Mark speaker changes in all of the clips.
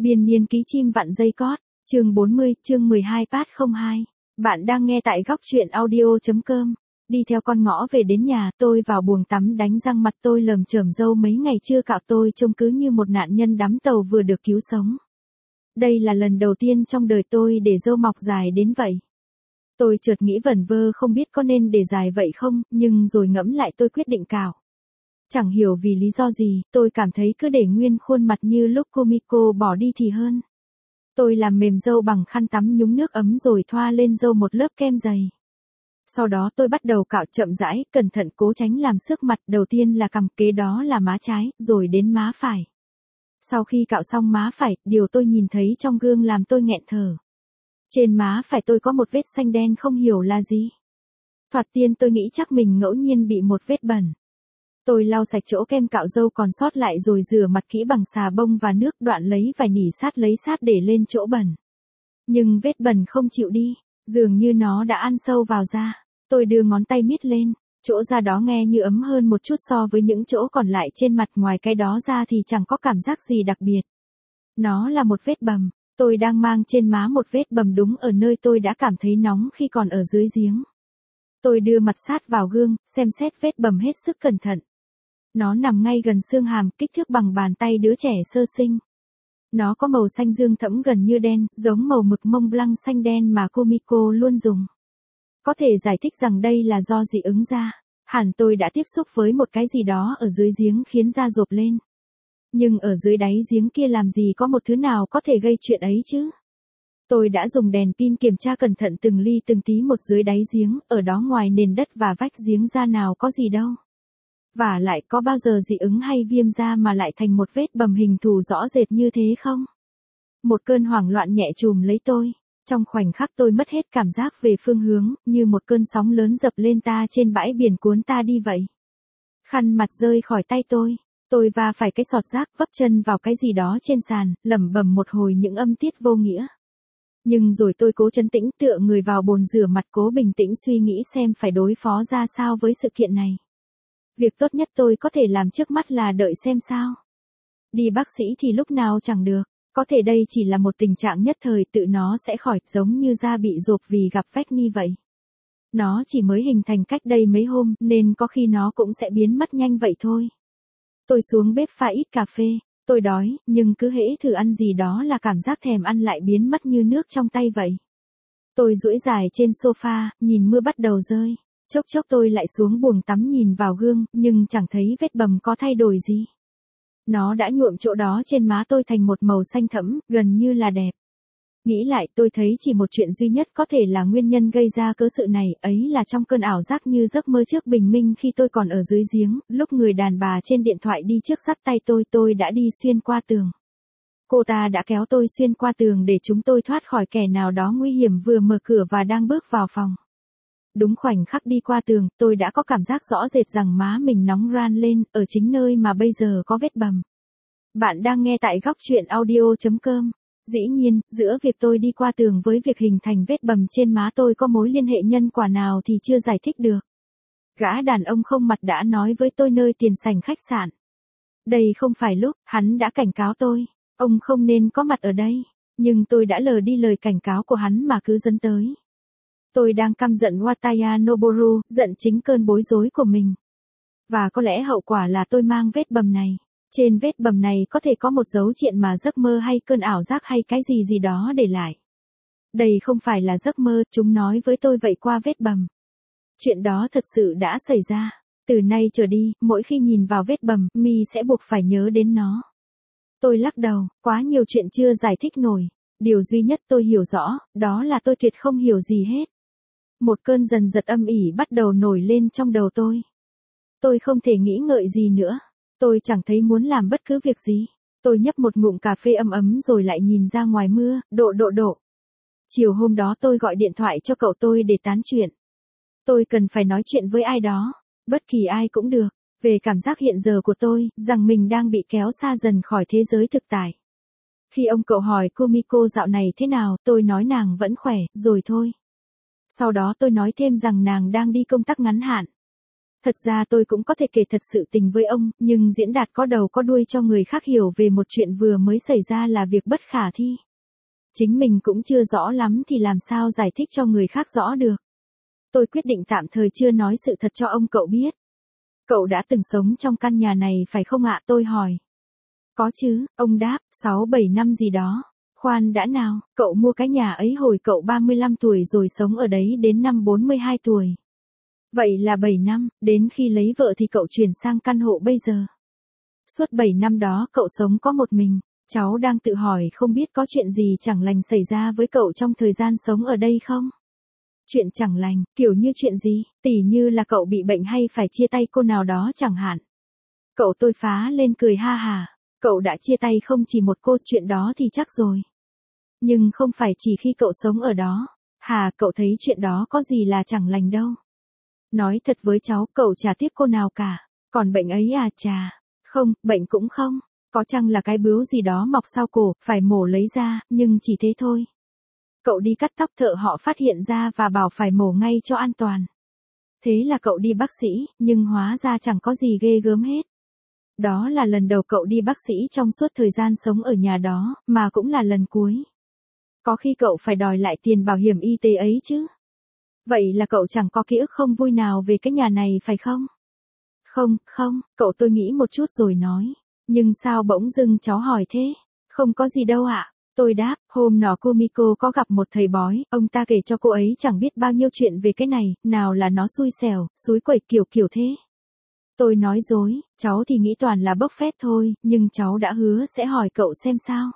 Speaker 1: Biên niên ký chim vặn dây cót, chương 40, chương 12 Part 02. Bạn đang nghe tại góc truyện audio.com. Đi theo con ngõ về đến nhà, tôi vào buồng tắm đánh răng, mặt tôi lởm chởm, râu mấy ngày chưa cạo, tôi trông cứ như một nạn nhân đắm tàu vừa được cứu sống. Đây là lần đầu tiên trong đời tôi để râu mọc dài đến vậy. Tôi chợt nghĩ vẩn vơ không biết có nên để dài vậy không, nhưng rồi ngẫm lại tôi quyết định cạo. Chẳng hiểu vì lý do gì, tôi cảm thấy cứ để nguyên khuôn mặt như lúc Kumiko bỏ đi thì hơn. Tôi làm mềm râu bằng khăn tắm nhúng nước ấm rồi thoa lên râu một lớp kem dày. Sau đó tôi bắt đầu cạo chậm rãi, cẩn thận cố tránh làm xước mặt, đầu tiên là cằm, kế đó là má trái, rồi đến má phải. Sau khi cạo xong má phải, điều tôi nhìn thấy trong gương làm tôi nghẹn thở. Trên má phải tôi có một vết xanh đen không hiểu là gì. Thoạt tiên tôi nghĩ chắc mình ngẫu nhiên bị một vết bẩn. Tôi lau sạch chỗ kem cạo râu còn sót lại rồi rửa mặt kỹ bằng xà bông và nước, đoạn lấy vài nỉ sát lấy sát để lên chỗ bẩn. Nhưng vết bẩn không chịu đi, dường như nó đã ăn sâu vào da. Tôi đưa ngón tay miết lên, chỗ da đó nghe như ấm hơn một chút so với những chỗ còn lại trên mặt, ngoài cái đó ra thì chẳng có cảm giác gì đặc biệt. Nó là một vết bầm, tôi đang mang trên má một vết bầm đúng ở nơi tôi đã cảm thấy nóng khi còn ở dưới giếng. Tôi đưa mặt sát vào gương, xem xét vết bầm hết sức cẩn thận. Nó nằm ngay gần xương hàm, kích thước bằng bàn tay đứa trẻ sơ sinh. Nó có màu xanh dương thẫm gần như đen, giống màu mực Mont Blanc xanh đen mà Kumiko luôn dùng. Có thể giải thích rằng đây là do dị ứng da. Hẳn tôi đã tiếp xúc với một cái gì đó ở dưới giếng khiến da rộp lên. Nhưng ở dưới đáy giếng kia làm gì có một thứ nào có thể gây chuyện ấy chứ? Tôi đã dùng đèn pin kiểm tra cẩn thận từng ly từng tí một dưới đáy giếng, ở đó ngoài nền đất và vách giếng da nào có gì đâu. Và lại có bao giờ dị ứng hay viêm da mà lại thành một vết bầm hình thù rõ rệt như thế không? Một cơn hoảng loạn nhẹ trùm lấy tôi. Trong khoảnh khắc tôi mất hết cảm giác về phương hướng, như một cơn sóng lớn dập lên ta trên bãi biển cuốn ta đi vậy. Khăn mặt rơi khỏi tay tôi va phải cái sọt rác, vấp chân vào cái gì đó trên sàn, lẩm bẩm một hồi những âm tiết vô nghĩa. Nhưng rồi tôi cố trấn tĩnh, tựa người vào bồn rửa mặt, cố bình tĩnh suy nghĩ xem phải đối phó ra sao với sự kiện này. Việc tốt nhất tôi có thể làm trước mắt là đợi xem sao. Đi bác sĩ thì lúc nào chẳng được. Có thể đây chỉ là một tình trạng nhất thời, tự nó sẽ khỏi, giống như da bị rộp vì gặp vecni vậy. Nó chỉ mới hình thành cách đây mấy hôm, nên có khi nó cũng sẽ biến mất nhanh vậy thôi. Tôi xuống bếp pha ít cà phê. Tôi đói, nhưng cứ hễ thử ăn gì đó là cảm giác thèm ăn lại biến mất như nước trong tay vậy. Tôi duỗi dài trên sofa, nhìn mưa bắt đầu rơi. Chốc chốc tôi lại xuống buồng tắm nhìn vào gương, nhưng chẳng thấy vết bầm có thay đổi gì. Nó đã nhuộm chỗ đó trên má tôi thành một màu xanh thẫm, gần như là đẹp. Nghĩ lại tôi thấy chỉ một chuyện duy nhất có thể là nguyên nhân gây ra cớ sự này, ấy là trong cơn ảo giác như giấc mơ trước bình minh khi tôi còn ở dưới giếng, lúc người đàn bà trên điện thoại đi trước dắt tay tôi đã đi xuyên qua tường. Cô ta đã kéo tôi xuyên qua tường để chúng tôi thoát khỏi kẻ nào đó nguy hiểm vừa mở cửa và đang bước vào phòng. Đúng khoảnh khắc đi qua tường, tôi đã có cảm giác rõ rệt rằng má mình nóng ran lên, ở chính nơi mà bây giờ có vết bầm. Bạn đang nghe tại góc truyện audio.com. Dĩ nhiên, giữa việc tôi đi qua tường với việc hình thành vết bầm trên má tôi có mối liên hệ nhân quả nào thì chưa giải thích được. Gã đàn ông không mặt đã nói với tôi nơi tiền sảnh khách sạn. Đây không phải lúc, hắn đã cảnh cáo tôi. Ông không nên có mặt ở đây. Nhưng tôi đã lờ đi lời cảnh cáo của hắn mà cứ dẫn tới. Tôi đang căm giận Wataya Noboru, giận chính cơn bối rối của mình. Và có lẽ hậu quả là tôi mang vết bầm này. Trên vết bầm này có thể có một dấu triện mà giấc mơ hay cơn ảo giác hay cái gì đó để lại. Đây không phải là giấc mơ, chúng nói với tôi vậy qua vết bầm. Chuyện đó thật sự đã xảy ra. Từ nay trở đi, mỗi khi nhìn vào vết bầm, mi sẽ buộc phải nhớ đến nó. Tôi lắc đầu, quá nhiều chuyện chưa giải thích nổi. Điều duy nhất tôi hiểu rõ, đó là tôi tuyệt không hiểu gì hết. Một cơn dần dật âm ỉ bắt đầu nổi lên trong đầu tôi. Tôi không thể nghĩ ngợi gì nữa. Tôi chẳng thấy muốn làm bất cứ việc gì. Tôi nhấp một ngụm cà phê ấm ấm rồi lại nhìn ra ngoài mưa, độ. Chiều hôm đó tôi gọi điện thoại cho cậu tôi để tán chuyện. Tôi cần phải nói chuyện với ai đó, bất kỳ ai cũng được, về cảm giác hiện giờ của tôi, rằng mình đang bị kéo xa dần khỏi thế giới thực tại. Khi ông cậu hỏi Kumiko dạo này thế nào, tôi nói nàng vẫn khỏe, rồi thôi. Sau đó tôi nói thêm rằng nàng đang đi công tác ngắn hạn. Thật ra tôi cũng có thể kể thật sự tình với ông, nhưng diễn đạt có đầu có đuôi cho người khác hiểu về một chuyện vừa mới xảy ra là việc bất khả thi. Chính mình cũng chưa rõ lắm thì làm sao giải thích cho người khác rõ được. Tôi quyết định tạm thời chưa nói sự thật cho ông cậu biết. Cậu đã từng sống trong căn nhà này phải không ạ? Tôi hỏi. Có chứ, ông đáp, 6-7 năm gì đó. Khoan đã nào, cậu mua cái nhà ấy hồi cậu 35 tuổi rồi sống ở đấy đến năm 42 tuổi. Vậy là 7 năm, đến khi lấy vợ thì cậu chuyển sang căn hộ bây giờ. Suốt 7 năm đó cậu sống có một mình. Cháu đang tự hỏi không biết có chuyện gì chẳng lành xảy ra với cậu trong thời gian sống ở đây không? Chuyện chẳng lành, kiểu như chuyện gì? Tỉ như là cậu bị bệnh hay phải chia tay cô nào đó chẳng hạn. Cậu tôi phá lên cười ha hà. Cậu đã chia tay không chỉ một cô, chuyện đó thì chắc rồi. Nhưng không phải chỉ khi cậu sống ở đó. Hà, cậu thấy chuyện đó có gì là chẳng lành đâu. Nói thật với cháu, cậu chả tiếc cô nào cả. Còn bệnh ấy à chà. Không, bệnh cũng không. Có chăng là cái bướu gì đó mọc sau cổ, phải mổ lấy ra, nhưng chỉ thế thôi. Cậu đi cắt tóc, thợ họ phát hiện ra và bảo phải mổ ngay cho an toàn. Thế là cậu đi bác sĩ, nhưng hóa ra chẳng có gì ghê gớm hết. Đó là lần đầu cậu đi bác sĩ trong suốt thời gian sống ở nhà đó, mà cũng là lần cuối. Có khi cậu phải đòi lại tiền bảo hiểm y tế ấy chứ. Vậy là cậu chẳng có ký ức không vui nào về cái nhà này phải không? Không, cậu tôi nghĩ một chút rồi nói. Nhưng sao bỗng dưng cháu hỏi thế? Không có gì đâu ạ. Tôi đáp, hôm nọ Kumiko có gặp một thầy bói, ông ta kể cho cô ấy chẳng biết bao nhiêu chuyện về cái này, nào là nó xui xẻo, xúi quẩy kiểu thế. Tôi nói dối, cháu thì nghĩ toàn là bốc phét thôi, nhưng cháu đã hứa sẽ hỏi cậu xem sao.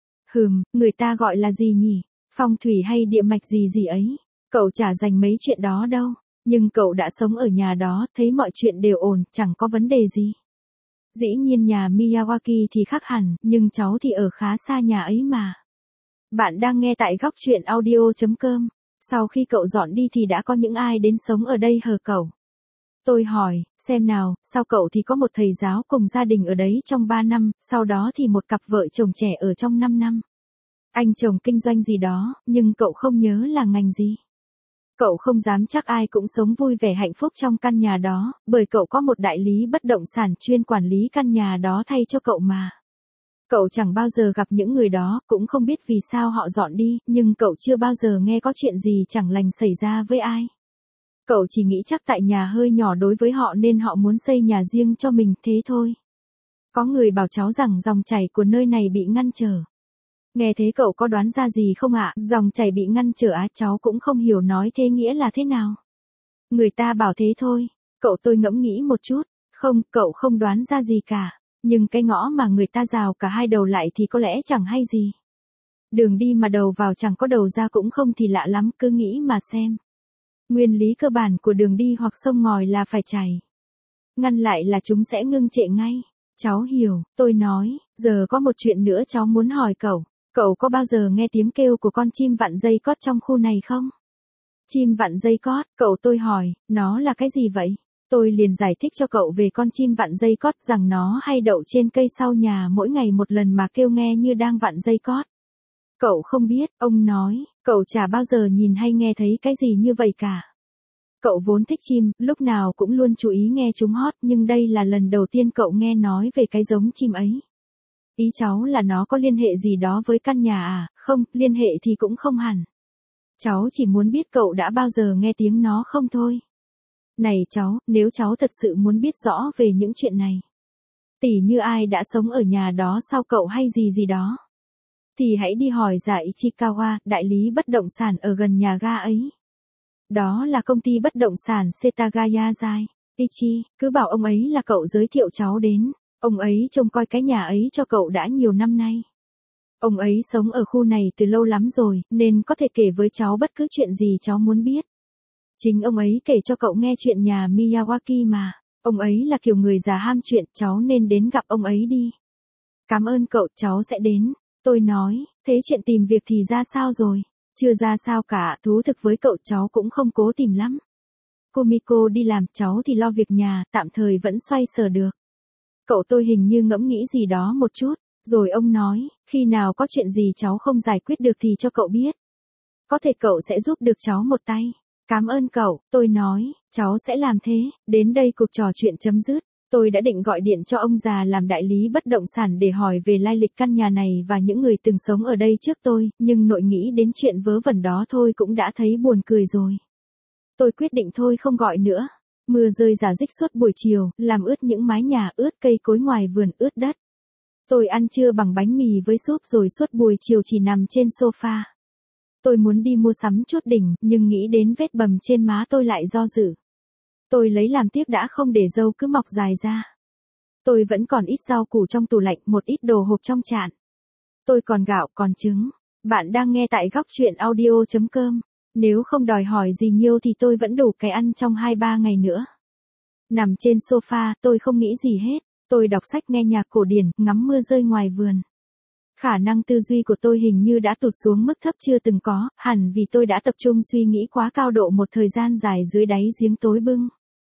Speaker 1: Người ta gọi là gì nhỉ? Phong thủy hay địa mạch gì ấy. Cậu chả dành mấy chuyện đó đâu, nhưng cậu đã sống ở nhà đó, thấy mọi chuyện đều ổn, chẳng có vấn đề gì. Dĩ nhiên nhà Miyawaki thì khác hẳn, nhưng cháu thì ở khá xa nhà ấy mà. Bạn đang nghe tại góc truyện audio.com. Sau khi cậu dọn đi thì đã có những ai đến sống ở đây hờ cậu? Tôi hỏi, xem nào, sau cậu thì có một thầy giáo cùng gia đình ở đấy trong 3 năm, sau đó thì một cặp vợ chồng trẻ ở trong 5 năm. Anh chồng kinh doanh gì đó, nhưng cậu không nhớ là ngành gì. Cậu không dám chắc ai cũng sống vui vẻ hạnh phúc trong căn nhà đó, bởi cậu có một đại lý bất động sản chuyên quản lý căn nhà đó thay cho cậu mà. Cậu chẳng bao giờ gặp những người đó, cũng không biết vì sao họ dọn đi, nhưng cậu chưa bao giờ nghe có chuyện gì chẳng lành xảy ra với ai. Cậu chỉ nghĩ chắc tại nhà hơi nhỏ đối với họ nên họ muốn xây nhà riêng cho mình, thế thôi. Có người bảo cháu rằng dòng chảy của nơi này bị ngăn trở. Nghe thế cậu có đoán ra gì không ạ? Dòng chảy bị ngăn trở á? Cháu cũng không hiểu nói thế nghĩa là thế nào. Người ta bảo thế thôi. Cậu tôi ngẫm nghĩ một chút. Không, cậu không đoán ra gì cả. Nhưng cái ngõ mà người ta rào cả hai đầu lại thì có lẽ chẳng hay gì. Đường đi mà đầu vào chẳng có đầu ra cũng không thì lạ lắm, cứ nghĩ mà xem. Nguyên lý cơ bản của đường đi hoặc sông ngòi là phải chảy. Ngăn lại là chúng sẽ ngưng trệ ngay. Cháu hiểu, tôi nói, giờ có một chuyện nữa cháu muốn hỏi cậu. Cậu có bao giờ nghe tiếng kêu của con chim vặn dây cót trong khu này không? Chim vặn dây cót, cậu tôi hỏi, nó là cái gì vậy? Tôi liền giải thích cho cậu về con chim vặn dây cót rằng nó hay đậu trên cây sau nhà mỗi ngày một lần mà kêu nghe như đang vặn dây cót. Cậu không biết, ông nói, cậu chả bao giờ nhìn hay nghe thấy cái gì như vậy cả. Cậu vốn thích chim, lúc nào cũng luôn chú ý nghe chúng hót, nhưng đây là lần đầu tiên cậu nghe nói về cái giống chim ấy. Ý cháu là nó có liên hệ gì đó với căn nhà à? Không, liên hệ thì cũng không hẳn. Cháu chỉ muốn biết cậu đã bao giờ nghe tiếng nó không thôi. Này cháu, nếu cháu thật sự muốn biết rõ về những chuyện này, tỉ như ai đã sống ở nhà đó sau cậu hay gì đó, thì hãy đi hỏi Dạ Ichikawa, đại lý bất động sản ở gần nhà ga ấy. Đó là công ty bất động sản Setagaya Zai. Ichi, cứ bảo ông ấy là cậu giới thiệu cháu đến. Ông ấy trông coi cái nhà ấy cho cậu đã nhiều năm nay. Ông ấy sống ở khu này từ lâu lắm rồi, nên có thể kể với cháu bất cứ chuyện gì cháu muốn biết. Chính ông ấy kể cho cậu nghe chuyện nhà Miyawaki mà. Ông ấy là kiểu người già ham chuyện, cháu nên đến gặp ông ấy đi. Cảm ơn cậu, cháu sẽ đến. Tôi nói, thế chuyện tìm việc thì ra sao rồi? Chưa ra sao cả, thú thực với cậu cháu cũng không cố tìm lắm. Kumiko đi làm, cháu thì lo việc nhà, tạm thời vẫn xoay sở được. Cậu tôi hình như ngẫm nghĩ gì đó một chút, rồi ông nói, khi nào có chuyện gì cháu không giải quyết được thì cho cậu biết. Có thể cậu sẽ giúp được cháu một tay. Cảm ơn cậu, tôi nói, cháu sẽ làm thế, đến đây cuộc trò chuyện chấm dứt. Tôi đã định gọi điện cho ông già làm đại lý bất động sản để hỏi về lai lịch căn nhà này và những người từng sống ở đây trước tôi, nhưng nội nghĩ đến chuyện vớ vẩn đó thôi cũng đã thấy buồn cười rồi. Tôi quyết định thôi không gọi nữa. Mưa rơi rả rích suốt buổi chiều, làm ướt những mái nhà, ướt cây cối ngoài vườn, ướt đất. Tôi ăn trưa bằng bánh mì với súp rồi suốt buổi chiều chỉ nằm trên sofa. Tôi muốn đi mua sắm chút đỉnh, nhưng nghĩ đến vết bầm trên má tôi lại do dự. Tôi lấy làm tiếc đã không để râu cứ mọc dài ra. Tôi vẫn còn ít rau củ trong tủ lạnh, một ít đồ hộp trong chạn. Tôi còn gạo, còn trứng. Bạn đang nghe tại góc chuyện audio.com. Nếu không đòi hỏi gì nhiều thì tôi vẫn đủ cái ăn trong 2-3 ngày nữa. Nằm trên sofa, tôi không nghĩ gì hết. Tôi đọc sách, nghe nhạc cổ điển, ngắm mưa rơi ngoài vườn. Khả năng tư duy của tôi hình như đã tụt xuống mức thấp chưa từng có, hẳn vì tôi đã tập trung suy nghĩ quá cao độ một thời gian dài dưới đáy giếng tối bưng.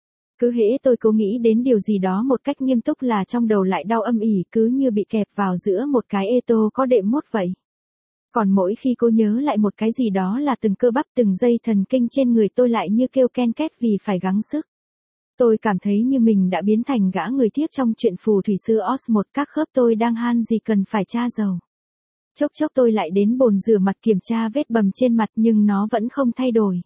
Speaker 1: Cứ hễ tôi cố nghĩ đến điều gì đó một cách nghiêm túc là trong đầu lại đau âm ỉ, cứ như bị kẹp vào giữa một cái ê tô có đệm mút vậy. Còn mỗi khi cô nhớ lại một cái gì đó là từng cơ bắp, từng dây thần kinh trên người tôi lại như kêu ken két vì phải gắng sức. Tôi cảm thấy như mình đã biến thành gã người tiếc trong chuyện phù thủy sư Oz, một các khớp tôi đang han gì cần phải tra dầu. Chốc chốc tôi lại đến bồn rửa mặt kiểm tra vết bầm trên mặt nhưng nó vẫn không thay đổi.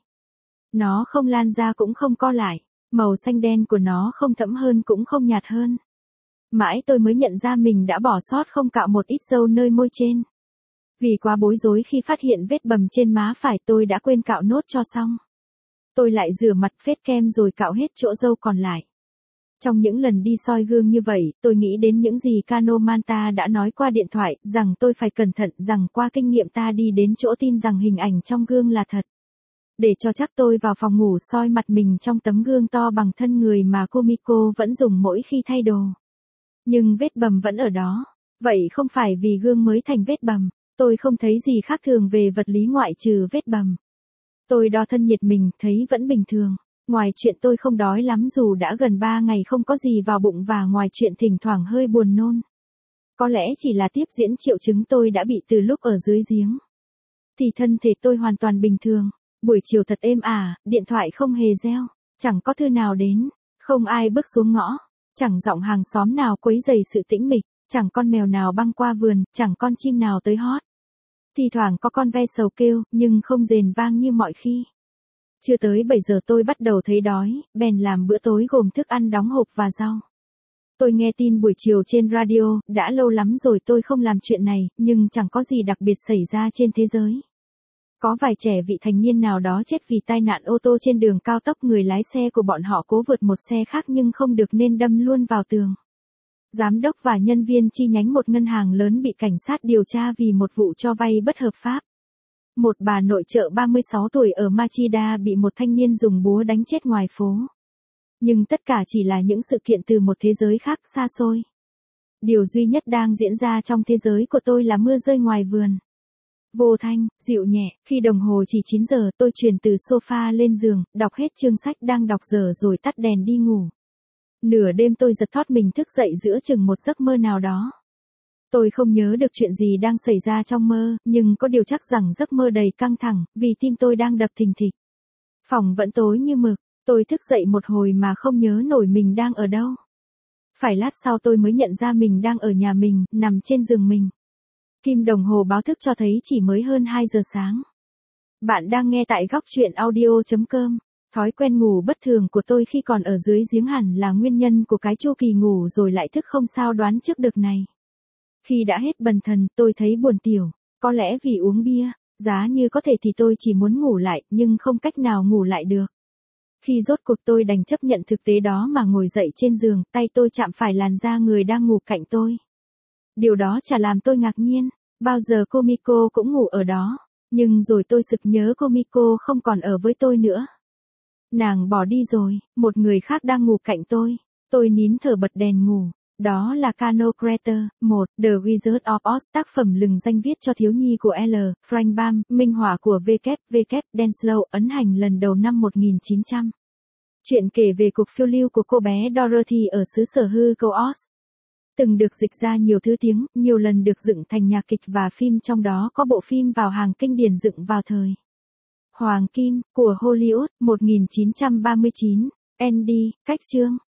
Speaker 1: Nó không lan ra cũng không co lại, màu xanh đen của nó không thẫm hơn cũng không nhạt hơn. Mãi tôi mới nhận ra mình đã bỏ sót không cạo một ít râu nơi môi trên. Vì quá bối rối khi phát hiện vết bầm trên má phải, tôi đã quên cạo nốt cho xong. Tôi lại rửa mặt phết kem rồi cạo hết chỗ râu còn lại. Trong những lần đi soi gương như vậy, tôi nghĩ đến những gì Kano Manta đã nói qua điện thoại, rằng tôi phải cẩn thận, rằng qua kinh nghiệm ta đi đến chỗ tin rằng hình ảnh trong gương là thật. Để cho chắc tôi vào phòng ngủ soi mặt mình trong tấm gương to bằng thân người mà Kumiko vẫn dùng mỗi khi thay đồ. Nhưng vết bầm vẫn ở đó. Vậy không phải vì gương mới thành vết bầm, tôi không thấy gì khác thường về vật lý ngoại trừ vết bầm. Tôi đo thân nhiệt mình, thấy vẫn bình thường. Ngoài chuyện tôi không đói lắm dù đã gần 3 ngày không có gì vào bụng và ngoài chuyện thỉnh thoảng hơi buồn nôn. Có lẽ chỉ là tiếp diễn triệu chứng tôi đã bị từ lúc ở dưới giếng. Thì thân thể tôi hoàn toàn bình thường. Buổi chiều thật êm ả, điện thoại không hề reo, chẳng có thư nào đến, không ai bước xuống ngõ, chẳng giọng hàng xóm nào quấy rầy sự tĩnh mịch, chẳng con mèo nào băng qua vườn, chẳng con chim nào tới hót. Thì thoảng có con ve sầu kêu, nhưng không rền vang như mọi khi. Chưa tới 7 giờ tôi bắt đầu thấy đói, bèn làm bữa tối gồm thức ăn đóng hộp và rau. Tôi nghe tin buổi chiều trên radio, đã lâu lắm rồi tôi không làm chuyện này, nhưng chẳng có gì đặc biệt xảy ra trên thế giới. Có vài trẻ vị thành niên nào đó chết vì tai nạn ô tô trên đường cao tốc, người lái xe của bọn họ cố vượt một xe khác nhưng không được nên đâm luôn vào tường. Giám đốc và nhân viên chi nhánh một ngân hàng lớn bị cảnh sát điều tra vì một vụ cho vay bất hợp pháp. Một bà nội trợ 36 tuổi ở Machida bị một thanh niên dùng búa đánh chết ngoài phố. Nhưng tất cả chỉ là những sự kiện từ một thế giới khác xa xôi. Điều duy nhất đang diễn ra trong thế giới của tôi là mưa rơi ngoài vườn. Vô thanh, dịu nhẹ, khi đồng hồ chỉ 9 giờ tôi chuyển từ sofa lên giường, đọc hết chương sách đang đọc dở rồi tắt đèn đi ngủ. Nửa đêm tôi giật thót mình thức dậy giữa chừng một giấc mơ nào đó. Tôi không nhớ được chuyện gì đang xảy ra trong mơ, nhưng có điều chắc rằng giấc mơ đầy căng thẳng, vì tim tôi đang đập thình thịch. Phòng vẫn tối như mực, tôi thức dậy một hồi mà không nhớ nổi mình đang ở đâu. Phải lát sau tôi mới nhận ra mình đang ở nhà mình, nằm trên giường mình. Kim đồng hồ báo thức cho thấy chỉ mới hơn 2 giờ sáng. Bạn đang nghe tại góc chuyện audio.com. Thói quen ngủ bất thường của tôi khi còn ở dưới giếng hẳn là nguyên nhân của cái chu kỳ ngủ rồi lại thức không sao đoán trước được này. Khi đã hết bần thần, tôi thấy buồn tiểu, có lẽ vì uống bia, giá như có thể thì tôi chỉ muốn ngủ lại, nhưng không cách nào ngủ lại được. Khi rốt cuộc tôi đành chấp nhận thực tế đó mà ngồi dậy trên giường, tay tôi chạm phải làn da người đang ngủ cạnh tôi. Điều đó chả làm tôi ngạc nhiên, bao giờ Kumiko cũng ngủ ở đó, nhưng rồi tôi sực nhớ Kumiko không còn ở với tôi nữa. Nàng bỏ đi rồi, một người khác đang ngủ cạnh tôi nín thở bật đèn ngủ. Đó là Kano Crater, 1, The Wizard of Oz, tác phẩm lừng danh viết cho thiếu nhi của L. Frank Baum, minh họa của W. Denslow, ấn hành lần đầu năm 1900. Chuyện kể về cuộc phiêu lưu của cô bé Dorothy ở xứ sở hư cấu Oz. Từng được dịch ra nhiều thứ tiếng, nhiều lần được dựng thành nhạc kịch và phim, trong đó có bộ phim vào hàng kinh điển dựng vào thời Hoàng Kim, của Hollywood, 1939. Andy, cách chương.